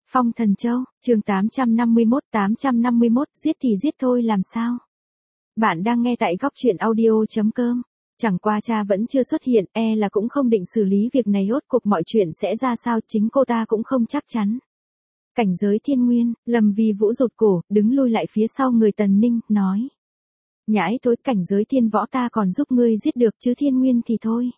Phong Thần Châu, chương 851, giết thì giết thôi làm sao? Bạn đang nghe tại góc truyện audio.com. Chẳng qua cha vẫn chưa xuất hiện, là cũng không định xử lý việc này, rốt cuộc mọi chuyện sẽ ra sao chính cô ta cũng không chắc chắn. Cảnh giới thiên nguyên, Lâm Vi Vũ rụt cổ, đứng lui lại phía sau người Tần Ninh, nói. Nhãi thối, cảnh giới thiên võ ta còn giúp ngươi giết được chứ thiên nguyên thì thôi.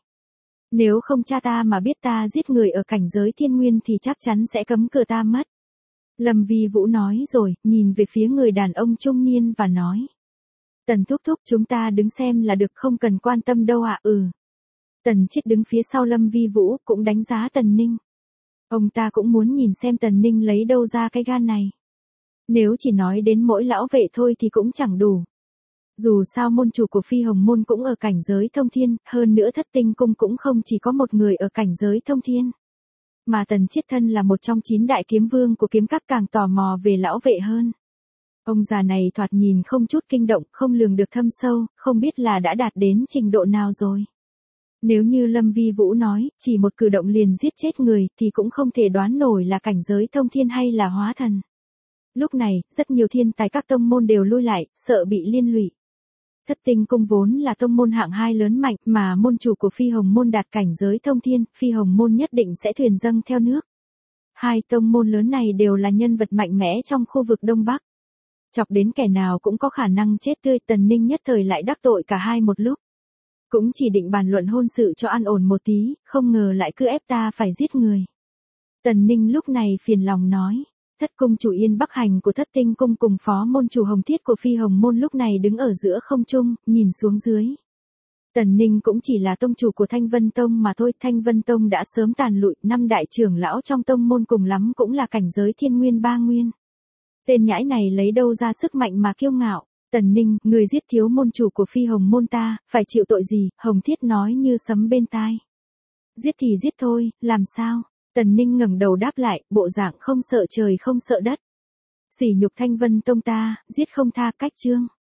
Nếu không cha ta mà biết ta giết người ở cảnh giới thiên nguyên thì chắc chắn sẽ cấm cửa ta mất. Lâm Vi Vũ nói rồi, nhìn về phía người đàn ông trung niên và nói. Tần thúc thúc, chúng ta đứng xem là được, không cần quan tâm đâu ạ. Tần Chiết đứng phía sau Lâm Vi Vũ cũng đánh giá Tần Ninh. Ông ta cũng muốn nhìn xem Tần Ninh lấy đâu ra cái gan này. Nếu chỉ nói đến mỗi lão vệ thôi thì cũng chẳng đủ. Dù sao môn chủ của Phi Hồng Môn cũng ở cảnh giới thông thiên, hơn nữa Thất Tinh Cung cũng không chỉ có một người ở cảnh giới thông thiên. Mà Tần Chiết thân là một trong 9 đại kiếm vương của kiếm các càng tò mò về lão vệ hơn. Ông già này thoạt nhìn không chút kinh động, không lường được thâm sâu, không biết là đã đạt đến trình độ nào rồi. Nếu như Lâm Vi Vũ nói, chỉ một cử động liền giết chết người thì cũng không thể đoán nổi là cảnh giới thông thiên hay là hóa thần. Lúc này, rất nhiều thiên tài các tông môn đều lui lại, sợ bị liên lụy. Thất Tinh Cung vốn là tông môn hạng 2 lớn mạnh, mà môn chủ của Phi Hồng Môn đạt cảnh giới thông thiên, Phi Hồng Môn nhất định sẽ thuyền dâng theo nước. Hai tông môn lớn này đều là nhân vật mạnh mẽ trong khu vực Đông Bắc. Chọc đến kẻ nào cũng có khả năng chết tươi, Tần Ninh nhất thời lại đắc tội cả hai một lúc. Cũng chỉ định bàn luận hôn sự cho an ổn một tí, không ngờ lại cứ ép ta phải giết người. Tần Ninh lúc này phiền lòng nói. Thất cung chủ Yên Bắc Hành của Thất Tinh Cung cùng phó môn chủ Hồng Thiết của Phi Hồng Môn lúc này đứng ở giữa không trung, nhìn xuống dưới. Tần Ninh cũng chỉ là tông chủ của Thanh Vân Tông mà thôi, Thanh Vân Tông đã sớm tàn lụi, 5 đại trưởng lão trong tông môn cùng lắm cũng là cảnh giới thiên nguyên 3 nguyên. Tên nhãi này lấy đâu ra sức mạnh mà kiêu ngạo. Tần Ninh, người giết thiếu môn chủ của Phi Hồng Môn ta, phải chịu tội gì? Hồng Thiết nói như sấm bên tai. Giết thì giết thôi, làm sao? Tần Ninh ngẩng đầu đáp lại, bộ dạng không sợ trời không sợ đất. Sỉ nhục Thanh Vân Tông ta, giết không tha, cách chương.